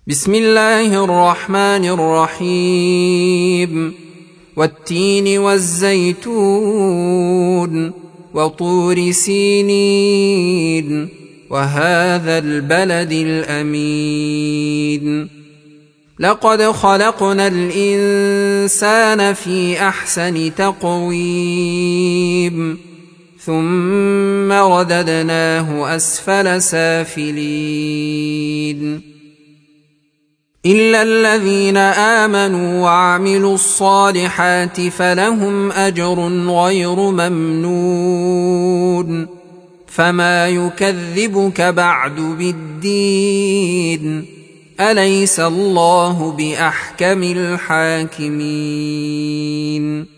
بسم الله الرحمن الرحيم. والتين والزيتون وطور سينين وهذا البلد الأمين. لقد خلقنا الإنسان في أحسن تقويم ثم رددناه أسفل سافلين إلا الذين آمنوا وعملوا الصالحات فلهم أجر غير ممنون. فما يكذبك بعد بالدين؟ أليس الله بأحكم الحاكمين؟